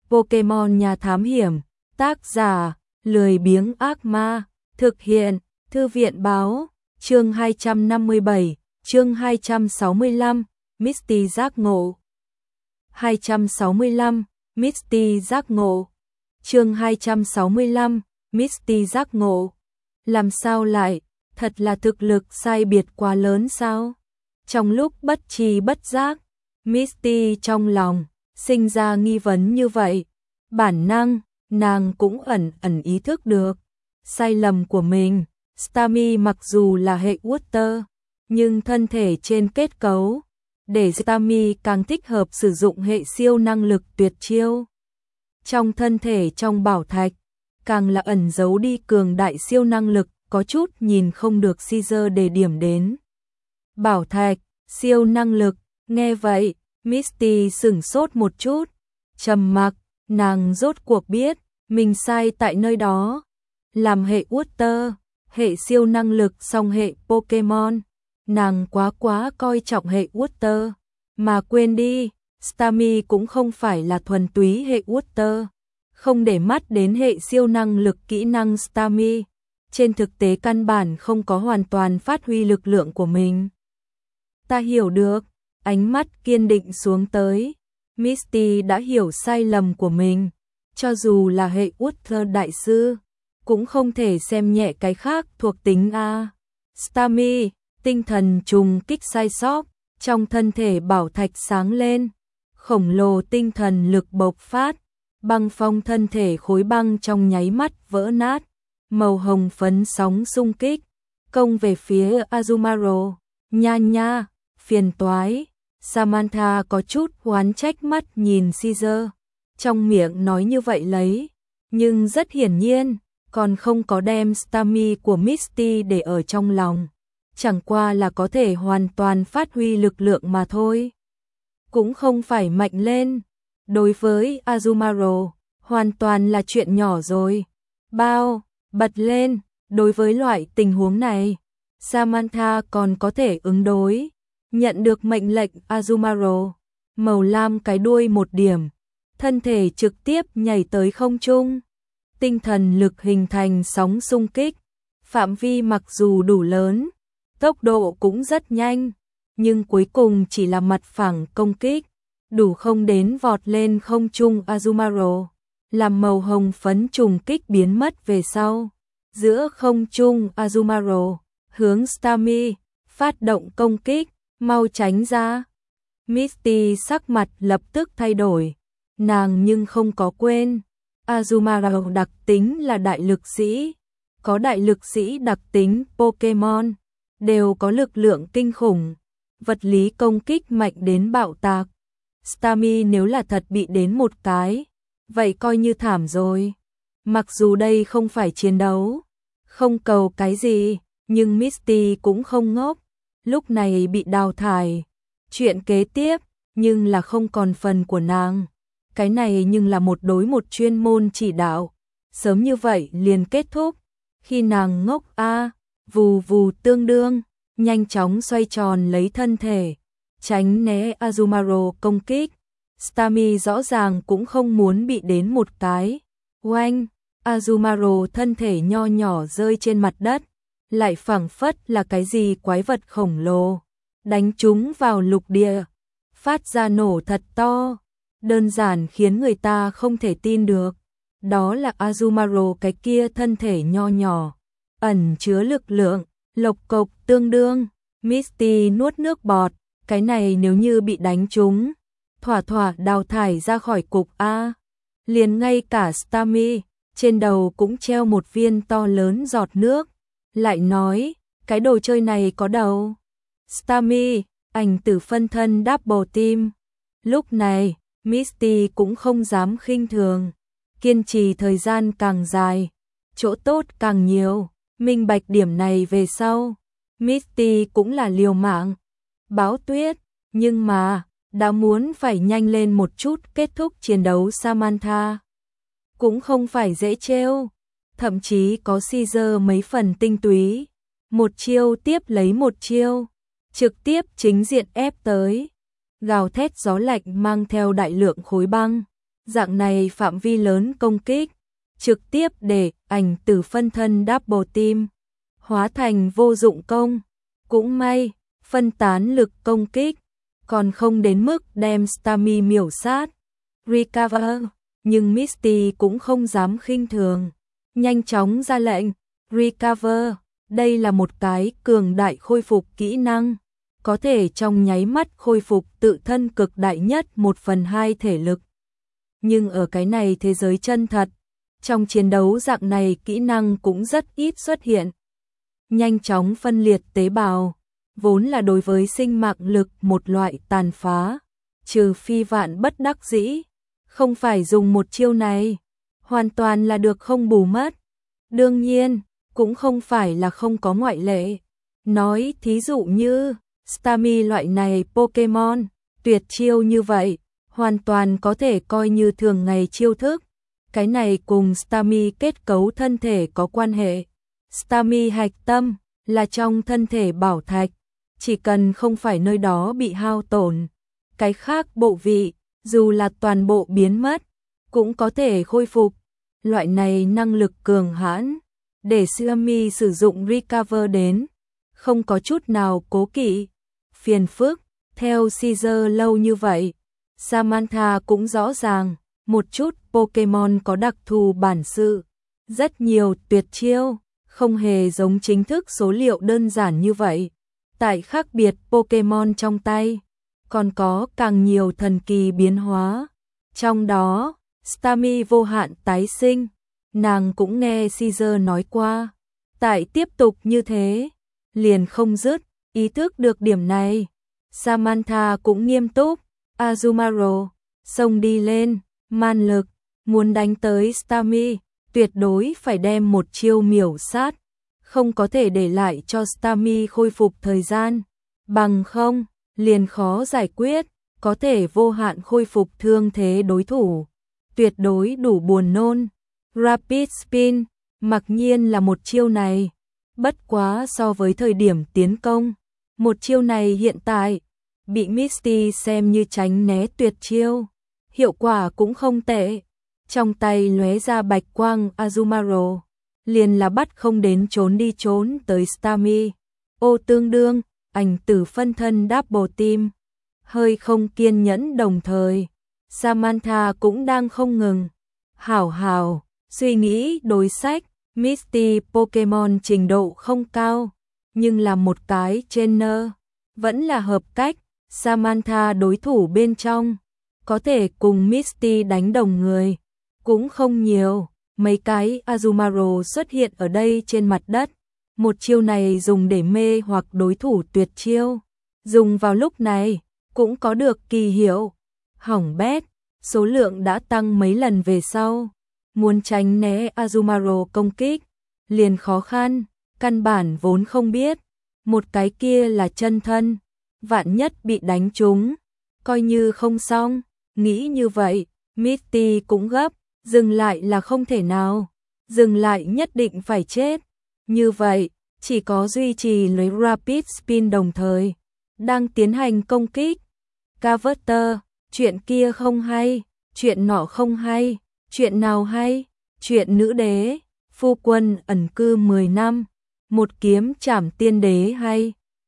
Pokemon nhà thám hiểm, tác giả, lười biếng ác ma, thực hiện, thư viện báo, chương 257, chương 265, Misty giác ngộ. 265, Misty giác ngộ. Chương 265, Misty giác ngộ. Làm sao lại, thật là thực lực sai biệt quá lớn sao? Trong lúc bất tri bất giác, Misty trong lòng sinh ra nghi vấn như vậy. Bản năng, nàng cũng ẩn ẩn ý thức được sai lầm của mình. Starmie mặc dù là hệ Water, nhưng thân thể trên kết cấu, để Starmie càng thích hợp sử dụng hệ siêu năng lực tuyệt chiêu. Trong thân thể trong bảo thạch, càng là ẩn giấu đi cường đại siêu năng lực, có chút nhìn không được Caesar để điểm đến. Bảo thạch, siêu năng lực, nghe vậy, Misty sửng sốt một chút, trầm mặc, nàng rốt cuộc biết, mình sai tại nơi đó. Làm hệ Water, hệ siêu năng lực song hệ Pokemon, nàng quá coi trọng hệ Water, mà quên đi, Starmie cũng không phải là thuần túy hệ Water, không để mắt đến hệ siêu năng lực kỹ năng Starmie, trên thực tế căn bản không có hoàn toàn phát huy lực lượng của mình. Ta hiểu được, ánh mắt kiên định xuống tới, Misty đã hiểu sai lầm của mình, cho dù là hệ Water đại sư, cũng không thể xem nhẹ cái khác thuộc tính A. Starmie, tinh thần trùng kích sai sót, trong thân thể bảo thạch sáng lên, khổng lồ tinh thần lực bộc phát, băng phong thân thể khối băng trong nháy mắt vỡ nát, màu hồng phấn sóng xung kích, công về phía Azumarill. Nha, phiền toái. Samantha có chút oán trách mắt nhìn Caesar, trong miệng nói như vậy lấy, nhưng rất hiển nhiên, còn không có đem Starmie của Misty để ở trong lòng, chẳng qua là có thể hoàn toàn phát huy lực lượng mà thôi. Cũng không phải mạnh lên, đối với Azumarill, hoàn toàn là chuyện nhỏ rồi. Bật lên, đối với loại tình huống này, Samantha còn có thể ứng đối. Nhận được mệnh lệnh Azumarill, màu lam cái đuôi một điểm, thân thể trực tiếp nhảy tới không trung. Tinh thần lực hình thành sóng xung kích, phạm vi mặc dù đủ lớn, tốc độ cũng rất nhanh, nhưng cuối cùng chỉ là mặt phẳng công kích, đủ không đến vọt lên không trung Azumarill, làm màu hồng phấn trùng kích biến mất về sau. Giữa không trung Azumarill, hướng Starmie, phát động công kích, mau tránh ra. Misty sắc mặt lập tức thay đổi, nàng nhưng không có quên. Azumarill đặc tính là đại lực sĩ, có đại lực sĩ đặc tính Pokemon, đều có lực lượng kinh khủng, vật lý công kích mạnh đến bạo tạc. Starmie nếu là thật bị đến một cái, vậy coi như thảm rồi. Mặc dù đây không phải chiến đấu, không cầu cái gì, nhưng Misty cũng không ngốc, lúc này bị đào thải. Chuyện kế tiếp, nhưng là không còn phần của nàng. Cái này nhưng là một đối một chuyên môn chỉ đạo, sớm như vậy liền kết thúc. Khi nàng ngốc vù tương đương, nhanh chóng xoay tròn lấy thân thể, tránh né Azumarill công kích. Starmie rõ ràng cũng không muốn bị đến một cái. Oanh, Azumarill thân thể nho nhỏ rơi trên mặt đất, lại phảng phất là cái gì quái vật khổng lồ, đánh chúng vào lục địa, phát ra nổ thật to, đơn giản khiến người ta không thể tin được. Đó là Azumarill cái kia thân thể nho nhỏ, ẩn chứa lực lượng, lộc cộc tương đương. Misty nuốt nước bọt, cái này nếu như bị đánh trúng, thỏa đào thải ra khỏi cục A. Liền ngay cả Starmie, trên đầu cũng treo một viên to lớn giọt nước, lại nói, cái đồ chơi này có đầu. Starmie, ảnh tử phân thân double team. Lúc này, Misty cũng không dám khinh thường, kiên trì thời gian càng dài, chỗ tốt càng nhiều, minh bạch điểm này về sau. Misty cũng là liều mạng, báo tuyết, nhưng mà, đã muốn phải nhanh lên một chút kết thúc chiến đấu. Samantha cũng không phải dễ trêu, thậm chí có Caesar mấy phần tinh túy, một chiêu tiếp lấy một chiêu, trực tiếp chính diện ép tới. Gào thét gió lạnh mang theo đại lượng khối băng, Dạng này phạm vi lớn công kích, trực tiếp để ảnh tử phân thân double team, hóa thành vô dụng công. Cũng may, phân tán lực công kích, còn không đến mức đem Stami miểu sát. Recover, nhưng Misty cũng không dám khinh thường. Nhanh chóng ra lệnh, Recover, đây là một cái cường đại khôi phục kỹ năng, có thể trong nháy mắt khôi phục tự thân cực đại nhất 1/2 thể lực. Nhưng ở cái này thế giới chân thật, trong chiến đấu dạng này kỹ năng cũng rất ít xuất hiện. Nhanh chóng phân liệt tế bào, vốn là đối với sinh mạng lực một loại tàn phá, trừ phi vạn bất đắc dĩ, không phải dùng một chiêu này, hoàn toàn là được không bù mất. Đương nhiên, cũng không phải là không có ngoại lệ. Nói thí dụ như Stami loại này Pokemon, tuyệt chiêu như vậy, hoàn toàn có thể coi như thường ngày chiêu thức. Cái này cùng Stami kết cấu thân thể có quan hệ. Stami hạch tâm là trong thân thể bảo thạch, chỉ cần không phải nơi đó bị hao tổn, cái khác bộ vị, dù là toàn bộ biến mất, cũng có thể khôi phục. Loại này năng lực cường hãn, để Stami sử dụng Recover đến, không có chút nào cố kỵ. Phiền phức, theo Caesar lâu như vậy, Samantha cũng rõ ràng, một chút Pokemon có đặc thù bản sự, rất nhiều tuyệt chiêu, không hề giống chính thức số liệu đơn giản như vậy. Tại khác biệt Pokemon trong tay, còn có càng nhiều thần kỳ biến hóa. Trong đó, Stami vô hạn tái sinh, nàng cũng nghe Caesar nói qua. Tại tiếp tục như thế, liền không dứt, ý thức được điểm này. Samantha cũng nghiêm túc, Azumarill, xông đi lên, man lực, muốn đánh tới Stami, tuyệt đối phải đem một chiêu miểu sát, không có thể để lại cho Stami khôi phục thời gian, bằng không, liền khó giải quyết, có thể vô hạn khôi phục thương thế đối thủ, tuyệt đối đủ buồn nôn. Rapid Spin, mặc nhiên là một chiêu này, bất quá so với thời điểm tiến công, một chiêu này hiện tại, bị Misty xem như tránh né tuyệt chiêu, hiệu quả cũng không tệ. Trong tay lóe ra bạch quang Azumarill, liền là bắt không đến trốn đi trốn tới Stami. Ô tương đương, ảnh tử phân thân double team, hơi không kiên nhẫn đồng thời. Samantha cũng đang không ngừng. Hảo, suy nghĩ đối sách, Misty Pokemon trình độ không cao, nhưng là một cái trainer, vẫn là hợp cách. Samantha đối thủ bên trong, có thể cùng Misty đánh đồng người, cũng không nhiều. Mấy cái Azumarill xuất hiện ở đây trên mặt đất, một chiêu này dùng để mê hoặc đối thủ tuyệt chiêu, dùng vào lúc này, cũng có được kỳ hiệu. Hỏng bét, số lượng đã tăng mấy lần về sau, muốn tránh né Azumarill công kích, liền khó khăn, căn bản vốn không biết, một cái kia là chân thân, vạn nhất bị đánh trúng, coi như không xong, nghĩ như vậy, Misty cũng gấp, dừng lại là không thể nào, dừng lại nhất định phải chết, như vậy, chỉ có duy trì lấy Rapid Spin đồng thời, đang tiến hành công kích. Carver, chuyện kia không hay, chuyện nọ không hay, chuyện nào hay, chuyện nữ đế, phu quân ẩn cư 10 năm, một kiếm trảm tiên đế hay.